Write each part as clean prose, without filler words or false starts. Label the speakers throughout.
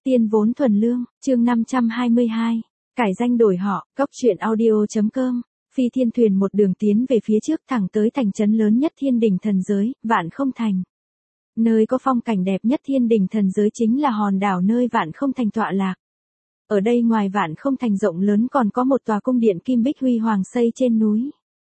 Speaker 1: Tiên vốn thuần lương, chương 522. Cải danh đổi họ, Cốc truyện audio.com. Phi thiên thuyền một đường tiến về phía trước thẳng tới thành trấn lớn nhất thiên đình thần giới, Vạn Không Thành. Nơi có phong cảnh đẹp nhất thiên đình thần giới chính là hòn đảo nơi Vạn Không Thành tọa lạc. Ở đây ngoài Vạn Không Thành rộng lớn còn có một tòa cung điện kim bích huy hoàng xây trên núi.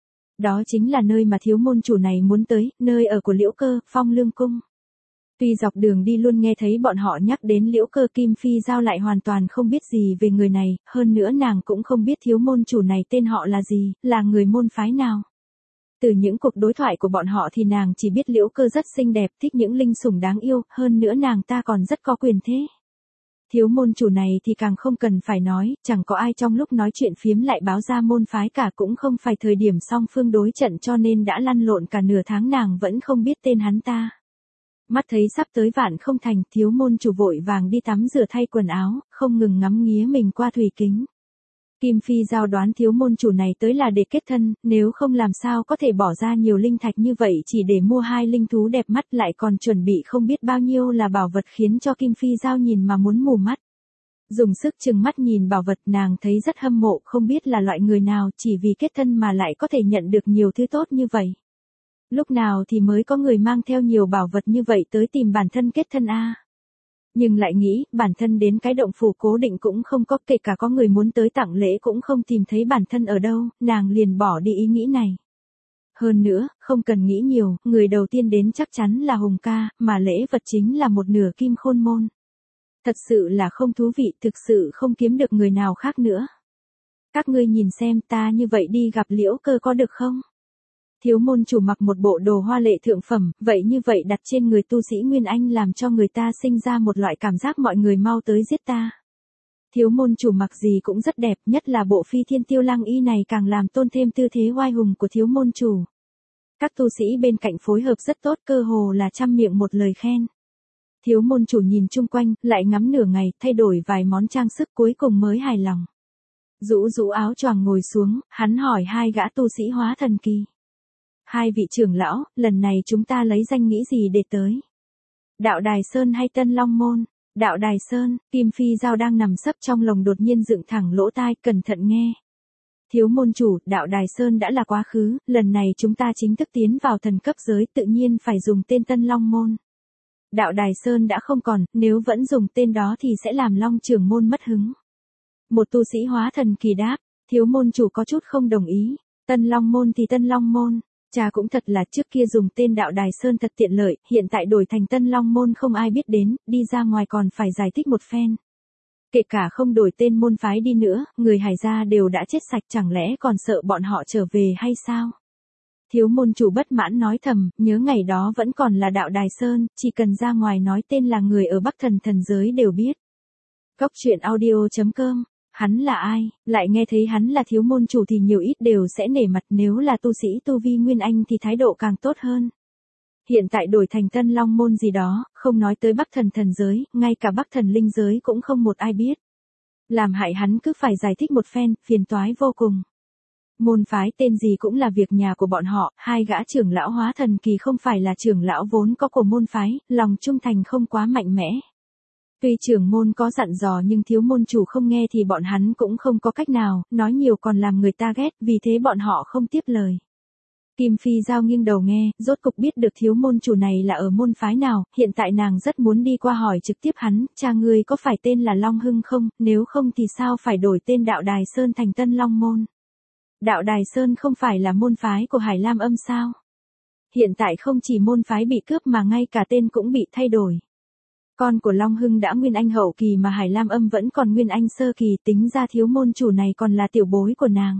Speaker 1: Đó chính là nơi mà thiếu môn chủ này muốn tới, nơi ở của Liễu Cơ, Phong Lương Cung. Tuy dọc đường đi luôn nghe thấy bọn họ nhắc đến Liễu Cơ, Kim Phi Giao lại hoàn toàn không biết gì về người này, hơn nữa nàng cũng không biết thiếu môn chủ này tên họ là gì, là người môn phái nào. Từ những cuộc đối thoại của bọn họ thì nàng chỉ biết Liễu Cơ rất xinh đẹp, thích những linh sủng đáng yêu, hơn nữa nàng ta còn rất có quyền thế. Thiếu môn chủ này thì càng không cần phải nói, chẳng có ai trong lúc nói chuyện phiếm lại báo ra môn phái cả, cũng không phải thời điểm song phương đối trận cho nên đã lăn lộn cả nửa tháng nàng vẫn không biết tên hắn ta. Mắt thấy sắp tới Vạn Không Thành, thiếu môn chủ vội vàng đi tắm rửa thay quần áo, không ngừng ngắm nghía mình qua thủy kính. Kim Phi Giao đoán thiếu môn chủ này tới là để kết thân, nếu không làm sao có thể bỏ ra nhiều linh thạch như vậy chỉ để mua hai linh thú đẹp mắt, lại còn chuẩn bị không biết bao nhiêu là bảo vật khiến cho Kim Phi Giao nhìn mà muốn mù mắt. Dùng sức chừng mắt nhìn bảo vật, nàng thấy rất hâm mộ, không biết là loại người nào chỉ vì kết thân mà lại có thể nhận được nhiều thứ tốt như vậy. Lúc nào thì mới có người mang theo nhiều bảo vật như vậy tới tìm bản thân kết thân a? Nhưng lại nghĩ, bản thân đến cái động phủ cố định cũng không có, kể cả có người muốn tới tặng lễ cũng không tìm thấy bản thân ở đâu, nàng liền bỏ đi ý nghĩ này. Hơn nữa, không cần nghĩ nhiều, người đầu tiên đến chắc chắn là Hùng ca, mà lễ vật chính là một nửa kim khôn môn. Thật sự là không thú vị, thực sự không kiếm được người nào khác nữa. Các ngươi nhìn xem ta như vậy đi gặp Liễu Cơ có được không? Thiếu môn chủ mặc một bộ đồ hoa lệ thượng phẩm, vậy như vậy đặt trên người tu sĩ Nguyên Anh làm cho người ta sinh ra một loại cảm giác mọi người mau tới giết ta. Thiếu môn chủ mặc gì cũng rất đẹp, nhất là bộ phi thiên tiêu lăng y này càng làm tôn thêm tư thế oai hùng của thiếu môn chủ. Các tu sĩ bên cạnh phối hợp rất tốt, cơ hồ là trăm miệng một lời khen. Thiếu môn chủ nhìn chung quanh, lại ngắm nửa ngày, thay đổi vài món trang sức cuối cùng mới hài lòng. Rũ rũ áo choàng ngồi xuống, hắn hỏi hai gã tu sĩ hóa thần kỳ. Hai vị trưởng lão, lần này chúng ta lấy danh nghĩa gì để tới? Đạo Đài Sơn hay Tân Long Môn? Đạo Đài Sơn, Kim Phi Giao đang nằm sấp trong lồng đột nhiên dựng thẳng lỗ tai, cẩn thận nghe. Thiếu môn chủ, Đạo Đài Sơn đã là quá khứ, lần này chúng ta chính thức tiến vào thần cấp giới, tự nhiên phải dùng tên Tân Long Môn. Đạo Đài Sơn đã không còn, nếu vẫn dùng tên đó thì sẽ làm Long Trưởng Môn mất hứng. Một tu sĩ hóa thần kỳ đáp, thiếu môn chủ có chút không đồng ý. Tân Long Môn thì Tân Long Môn. Cha cũng thật là trước kia dùng tên Đạo Đài Sơn thật tiện lợi, hiện tại đổi thành Tân Long Môn không ai biết đến, đi ra ngoài còn phải giải thích một phen. Kể cả không đổi tên môn phái đi nữa, người Hải gia đều đã chết sạch, chẳng lẽ còn sợ bọn họ trở về hay sao? Thiếu môn chủ bất mãn nói thầm, nhớ ngày đó vẫn còn là Đạo Đài Sơn, chỉ cần ra ngoài nói tên là người ở Bắc Thần thần giới đều biết. Cốc truyện audio.com. Hắn là ai, lại nghe thấy hắn là thiếu môn chủ thì nhiều ít đều sẽ nể mặt, nếu là tu sĩ tu vi Nguyên Anh thì thái độ càng tốt hơn. Hiện tại đổi thành Tân Long Môn gì đó, không nói tới Bắc Thần thần giới, ngay cả Bắc Thần linh giới cũng không một ai biết. Làm hại hắn cứ phải giải thích một phen, phiền toái vô cùng. Môn phái tên gì cũng là việc nhà của bọn họ, hai gã trưởng lão hóa thần kỳ không phải là trưởng lão vốn có của môn phái, lòng trung thành không quá mạnh mẽ. Tuy trưởng môn có dặn dò nhưng thiếu môn chủ không nghe thì bọn hắn cũng không có cách nào, nói nhiều còn làm người ta ghét, vì thế bọn họ không tiếp lời. Kim Phi Giao nghiêng đầu nghe, rốt cục biết được thiếu môn chủ này là ở môn phái nào, hiện tại nàng rất muốn đi qua hỏi trực tiếp hắn, cha ngươi có phải tên là Long Hưng không, nếu không thì sao phải đổi tên Đạo Đài Sơn thành Tân Long Môn. Đạo Đài Sơn không phải là môn phái của Hải Lam Âm sao? Hiện tại không chỉ môn phái bị cướp mà ngay cả tên cũng bị thay đổi. Con của Long Hưng đã Nguyên Anh hậu kỳ mà Hải Lam Âm vẫn còn Nguyên Anh sơ kỳ, tính ra thiếu môn chủ này còn là tiểu bối của nàng.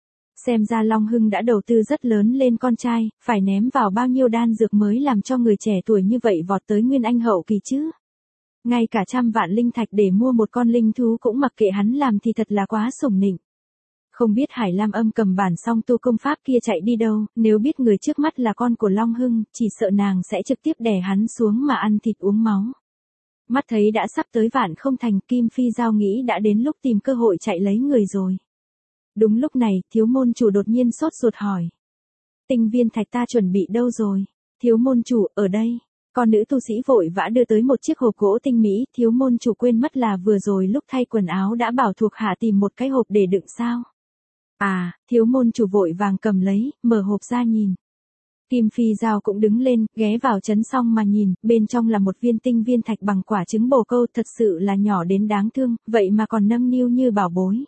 Speaker 1: Xem ra Long Hưng đã đầu tư rất lớn lên con trai, phải ném vào bao nhiêu đan dược mới làm cho người trẻ tuổi như vậy vọt tới Nguyên Anh hậu kỳ chứ. Ngay cả 100 vạn linh thạch để mua một con linh thú cũng mặc kệ hắn làm thì thật là quá sủng nịnh. Không biết Hải Lam Âm cầm bản song tu công pháp kia chạy đi đâu, nếu biết người trước mắt là con của Long Hưng, chỉ sợ nàng sẽ trực tiếp đè hắn xuống mà ăn thịt uống máu. Mắt thấy đã sắp tới Vạn Không Thành, Kim Phi Giao nghĩ đã đến lúc tìm cơ hội chạy lấy người rồi. Đúng lúc này, thiếu môn chủ đột nhiên sốt ruột hỏi. Tinh viên thạch ta chuẩn bị đâu rồi? Thiếu môn chủ, ở đây. Con nữ tu sĩ vội vã đưa tới một chiếc hộp gỗ tinh mỹ, thiếu môn chủ quên mất là vừa rồi lúc thay quần áo đã bảo thuộc hạ tìm một cái hộp để đựng sao. À, thiếu môn chủ vội vàng cầm lấy, mở hộp ra nhìn. Kim Phi Giao cũng đứng lên, ghé vào chấn xong mà nhìn, bên trong là một viên tinh viên thạch bằng quả trứng bồ câu, thật sự là nhỏ đến đáng thương, vậy mà còn nâng niu như bảo bối.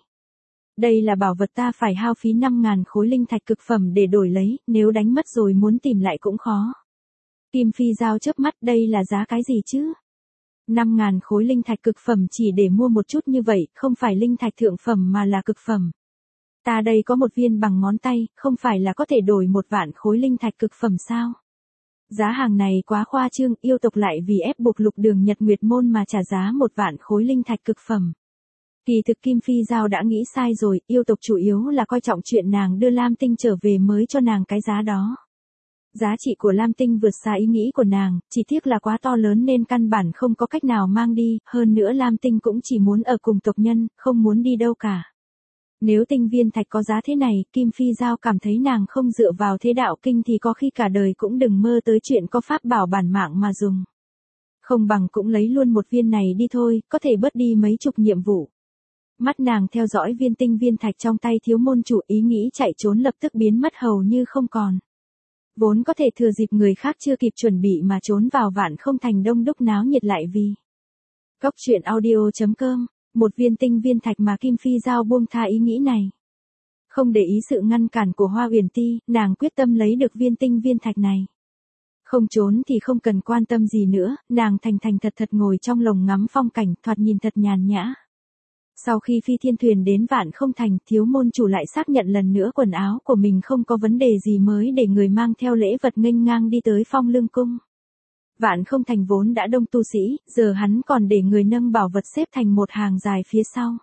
Speaker 1: Đây là bảo vật ta phải hao phí 5.000 khối linh thạch cực phẩm để đổi lấy, nếu đánh mất rồi muốn tìm lại cũng khó. Kim Phi Giao chớp mắt, đây là giá cái gì chứ? 5.000 khối linh thạch cực phẩm chỉ để mua một chút như vậy, không phải linh thạch thượng phẩm mà là cực phẩm. Ta đây có một viên bằng ngón tay, không phải là có thể đổi 1.000.000 khối linh thạch cực phẩm sao? Giá hàng này quá khoa trương, yêu tộc lại vì ép buộc Lục Đường Nhật Nguyệt môn mà trả giá 1.000.000 khối linh thạch cực phẩm. Kỳ thực Kim Phi Giao đã nghĩ sai rồi, yêu tộc chủ yếu là coi trọng chuyện nàng đưa Lam Tinh trở về mới cho nàng cái giá đó. Giá trị của Lam Tinh vượt xa ý nghĩ của nàng, chỉ tiếc là quá to lớn nên căn bản không có cách nào mang đi, hơn nữa Lam Tinh cũng chỉ muốn ở cùng tộc nhân, không muốn đi đâu cả. Nếu tinh viên thạch có giá thế này, Kim Phi Giao cảm thấy nàng không dựa vào thế đạo kinh thì có khi cả đời cũng đừng mơ tới chuyện có pháp bảo bản mạng mà dùng. Không bằng cũng lấy luôn một viên này đi thôi, có thể bớt đi mấy chục nhiệm vụ. Mắt nàng theo dõi viên tinh viên thạch trong tay thiếu môn chủ, ý nghĩ chạy trốn lập tức biến mất hầu như không còn. Vốn có thể thừa dịp người khác chưa kịp chuẩn bị mà trốn vào Vạn Không Thành đông đúc náo nhiệt lại vì. Góc truyện audio.com, một viên tinh viên thạch mà Kim Phi Giao buông tha ý nghĩ này. Không để ý sự ngăn cản của Hoa Uyển Ti, nàng quyết tâm lấy được viên tinh viên thạch này. Không trốn thì không cần quan tâm gì nữa, nàng thành thành thật thật ngồi trong lồng ngắm phong cảnh, thoạt nhìn thật nhàn nhã. Sau khi phi thiên thuyền đến Vạn Không Thành, thiếu môn chủ lại xác nhận lần nữa quần áo của mình không có vấn đề gì mới để người mang theo lễ vật nghênh ngang đi tới Phong Lương Cung. Vạn Không Thành vốn đã đông tu sĩ, giờ hắn còn để người nâng bảo vật xếp thành một hàng dài phía sau.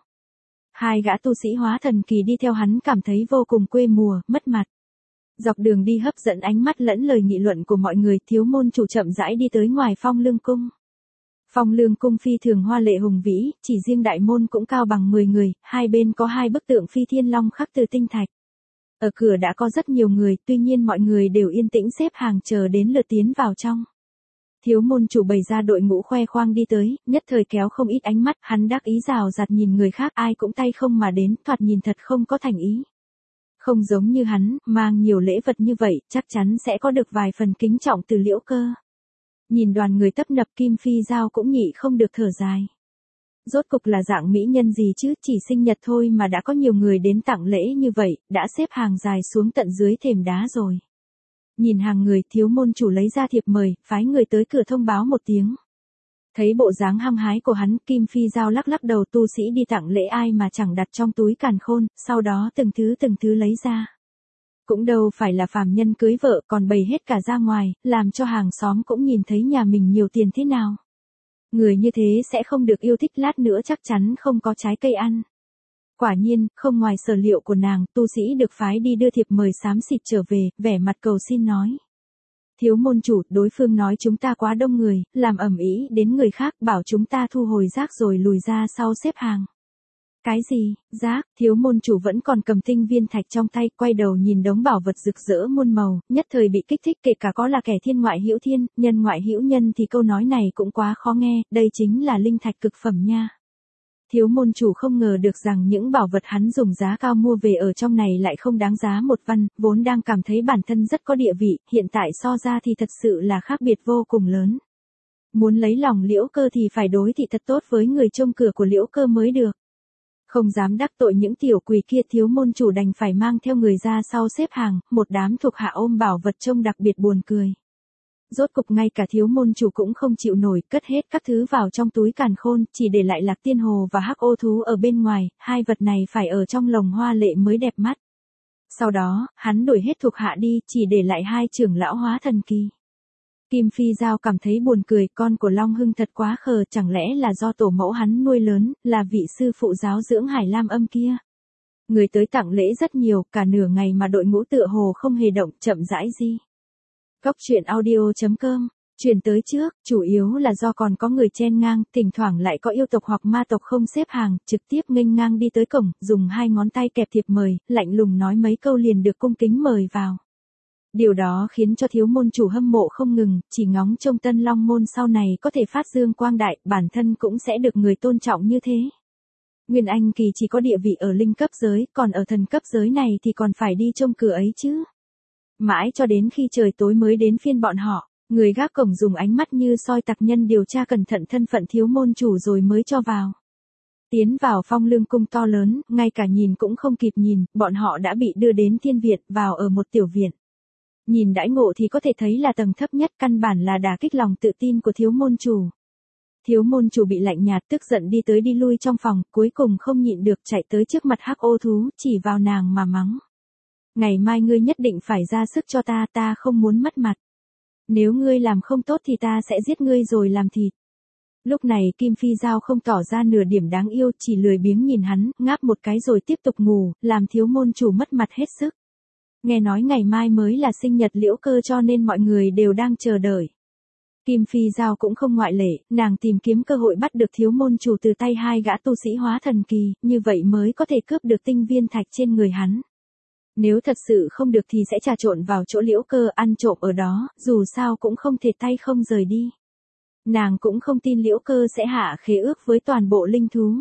Speaker 1: Hai gã tu sĩ hóa thần kỳ đi theo hắn cảm thấy vô cùng quê mùa, mất mặt. Dọc đường đi hấp dẫn ánh mắt lẫn lời nghị luận của mọi người, thiếu môn chủ chậm rãi đi tới ngoài Phong Lương Cung. Phong Lương Cung phi thường hoa lệ hùng vĩ, chỉ riêng đại môn cũng cao bằng 10 người, hai bên có hai bức tượng phi thiên long khắc từ tinh thạch. Ở cửa đã có rất nhiều người, tuy nhiên mọi người đều yên tĩnh xếp hàng chờ đến lượt tiến vào trong. Thiếu môn chủ bày ra đội ngũ khoe khoang đi tới, nhất thời kéo không ít ánh mắt, hắn đắc ý rào rạt nhìn người khác, ai cũng tay không mà đến, thoạt nhìn thật không có thành ý. Không giống như hắn, mang nhiều lễ vật như vậy, chắc chắn sẽ có được vài phần kính trọng từ Liễu Cơ. Nhìn đoàn người tấp nập, Kim Phi Giao cũng nhị không được thở dài. Rốt cục là dạng mỹ nhân gì chứ, chỉ sinh nhật thôi mà đã có nhiều người đến tặng lễ như vậy, đã xếp hàng dài xuống tận dưới thềm đá rồi. Nhìn hàng người, thiếu môn chủ lấy ra thiệp mời, phái người tới cửa thông báo một tiếng. Thấy bộ dáng hăng hái của hắn, Kim Phi Giao lắc lắc đầu, tu sĩ đi tặng lễ ai mà chẳng đặt trong túi càn khôn, sau đó từng thứ lấy ra. Cũng đâu phải là phàm nhân cưới vợ còn bày hết cả ra ngoài, làm cho hàng xóm cũng nhìn thấy nhà mình nhiều tiền thế nào. Người như thế sẽ không được yêu thích, lát nữa chắc chắn không có trái cây ăn. Quả nhiên, không ngoài sở liệu của nàng, tu sĩ được phái đi đưa thiệp mời xám xịt trở về, vẻ mặt cầu xin nói. Thiếu môn chủ, đối phương nói chúng ta quá đông người, làm ầm ĩ đến người khác, bảo chúng ta thu hồi rác rồi lùi ra sau xếp hàng. Cái gì, rác, thiếu môn chủ vẫn còn cầm tinh viên thạch trong tay, quay đầu nhìn đống bảo vật rực rỡ muôn màu, nhất thời bị kích thích, kể cả có là kẻ thiên ngoại hữu thiên, nhân ngoại hữu nhân thì câu nói này cũng quá khó nghe, đây chính là linh thạch cực phẩm nha. Thiếu môn chủ không ngờ được rằng những bảo vật hắn dùng giá cao mua về ở trong này lại không đáng giá một văn, vốn đang cảm thấy bản thân rất có địa vị, hiện tại so ra thì thật sự là khác biệt vô cùng lớn. Muốn lấy lòng Liễu Cơ thì phải đối thị thật tốt với người trông cửa của Liễu Cơ mới được. Không dám đắc tội những tiểu quỷ kia, thiếu môn chủ đành phải mang theo người ra sau xếp hàng, một đám thuộc hạ ôm bảo vật trông đặc biệt buồn cười. Rốt cục ngay cả thiếu môn chủ cũng không chịu nổi, cất hết các thứ vào trong túi càn khôn, chỉ để lại Lạc Tiên Hồ và Hắc Ô Thú ở bên ngoài, hai vật này phải ở trong lồng hoa lệ mới đẹp mắt. Sau đó, hắn đuổi hết thuộc hạ đi, chỉ để lại hai trưởng lão hóa thần kỳ. Kim Phi Giao cảm thấy buồn cười, con của Long Hưng thật quá khờ, chẳng lẽ là do tổ mẫu hắn nuôi lớn, là vị sư phụ giáo dưỡng Hải Lam Âm kia. Người tới tặng lễ rất nhiều, cả nửa ngày mà đội ngũ tựa hồ không hề động, chậm rãi gì. Góc truyện audio.com, truyền tới trước, chủ yếu là do còn có người chen ngang, thỉnh thoảng lại có yêu tộc hoặc ma tộc không xếp hàng, trực tiếp nghênh ngang đi tới cổng, dùng hai ngón tay kẹp thiệp mời, lạnh lùng nói mấy câu liền được cung kính mời vào. Điều đó khiến cho thiếu môn chủ hâm mộ không ngừng, chỉ ngóng trông Tân Long môn sau này có thể phát dương quang đại, bản thân cũng sẽ được người tôn trọng như thế. Nguyên Anh kỳ chỉ có địa vị ở linh cấp giới, còn ở thần cấp giới này thì còn phải đi trông cửa ấy chứ. Mãi cho đến khi trời tối mới đến phiên bọn họ, người gác cổng dùng ánh mắt như soi tặc nhân điều tra cẩn thận thân phận thiếu môn chủ rồi mới cho vào. Tiến vào Phong Lương cung to lớn, ngay cả nhìn cũng không kịp nhìn, bọn họ đã bị đưa đến thiên viện, vào ở một tiểu viện. Nhìn đãi ngộ thì có thể thấy là tầng thấp nhất, căn bản là đả kích lòng tự tin của thiếu môn chủ. Thiếu môn chủ bị lạnh nhạt tức giận đi tới đi lui trong phòng, cuối cùng không nhịn được chạy tới trước mặt Hắc Ô thú, chỉ vào nàng mà mắng. Ngày mai ngươi nhất định phải ra sức cho ta, ta không muốn mất mặt. Nếu ngươi làm không tốt thì ta sẽ giết ngươi rồi làm thịt. Lúc này Kim Phi Giao không tỏ ra nửa điểm đáng yêu, chỉ lười biếng nhìn hắn, ngáp một cái rồi tiếp tục ngủ, làm thiếu môn chủ mất mặt hết sức. Nghe nói ngày mai mới là sinh nhật Liễu Cơ cho nên mọi người đều đang chờ đợi. Kim Phi Giao cũng không ngoại lệ, nàng tìm kiếm cơ hội bắt được thiếu môn chủ từ tay hai gã tu sĩ hóa thần kỳ, như vậy mới có thể cướp được tinh viên thạch trên người hắn. Nếu thật sự không được thì sẽ trà trộn vào chỗ Liễu Cơ ăn trộm ở đó, dù sao cũng không thể tay không rời đi. Nàng cũng không tin Liễu Cơ sẽ hạ khế ước với toàn bộ linh thú.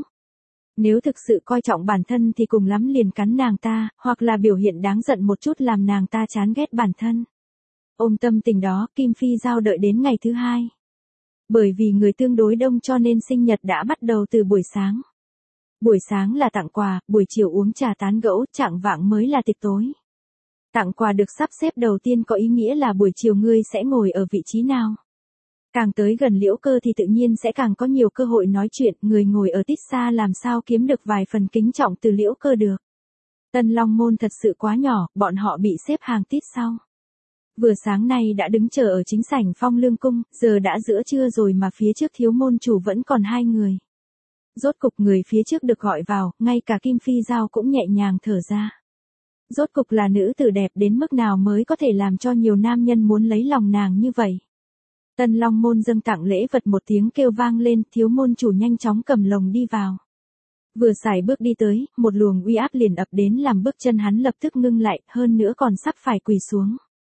Speaker 1: Nếu thực sự coi trọng bản thân thì cùng lắm liền cắn nàng ta, hoặc là biểu hiện đáng giận một chút làm nàng ta chán ghét bản thân. Ôm tâm tình đó, Kim Phi Giao đợi đến ngày thứ hai. Bởi vì người tương đối đông cho nên sinh nhật đã bắt đầu từ buổi sáng. Buổi sáng là tặng quà, buổi chiều uống trà tán gẫu, chạng vạng mới là tiệc tối. Tặng quà được sắp xếp đầu tiên có ý nghĩa là buổi chiều ngươi sẽ ngồi ở vị trí nào. Càng tới gần Liễu Cơ thì tự nhiên sẽ càng có nhiều cơ hội nói chuyện, người ngồi ở tít xa làm sao kiếm được vài phần kính trọng từ Liễu Cơ được. Tân Long môn thật sự quá nhỏ, bọn họ bị xếp hàng tít sau. Vừa sáng nay đã đứng chờ ở chính sảnh Phong Lương cung, giờ đã giữa trưa rồi mà phía trước thiếu môn chủ vẫn còn hai người. Rốt cục người phía trước được gọi vào, ngay cả Kim Phi Giao cũng nhẹ nhàng thở ra. Rốt cục là nữ tử đẹp đến mức nào mới có thể làm cho nhiều nam nhân muốn lấy lòng nàng như vậy. Tân Long môn dâng tặng lễ vật, một tiếng kêu vang lên, thiếu môn chủ nhanh chóng cầm lồng đi vào. Vừa xài bước đi tới, một luồng uy áp liền ập đến làm bước chân hắn lập tức ngưng lại, hơn nữa còn sắp phải quỳ xuống.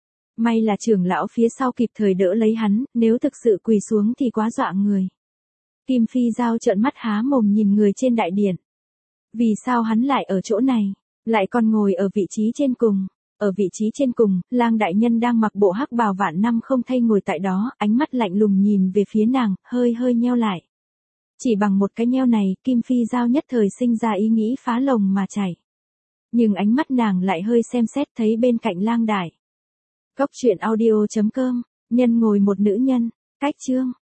Speaker 1: May là trưởng lão phía sau kịp thời đỡ lấy hắn, nếu thực sự quỳ xuống thì quá dọa người. Kim Phi Giao trợn mắt há mồm nhìn người trên đại điện. Vì sao hắn lại ở chỗ này, lại còn ngồi ở vị trí trên cùng? Ở vị trí trên cùng, Lang đại nhân đang mặc bộ hắc bào vạn năm không thay ngồi tại đó, ánh mắt lạnh lùng nhìn về phía nàng, hơi hơi nheo lại. Chỉ bằng một cái nheo này, Kim Phi Giao nhất thời sinh ra ý nghĩ phá lồng mà chảy. Nhưng ánh mắt nàng lại hơi xem xét thấy bên cạnh Lang đại. Cốc truyện audio.com, nhân ngồi một nữ nhân, cách chương.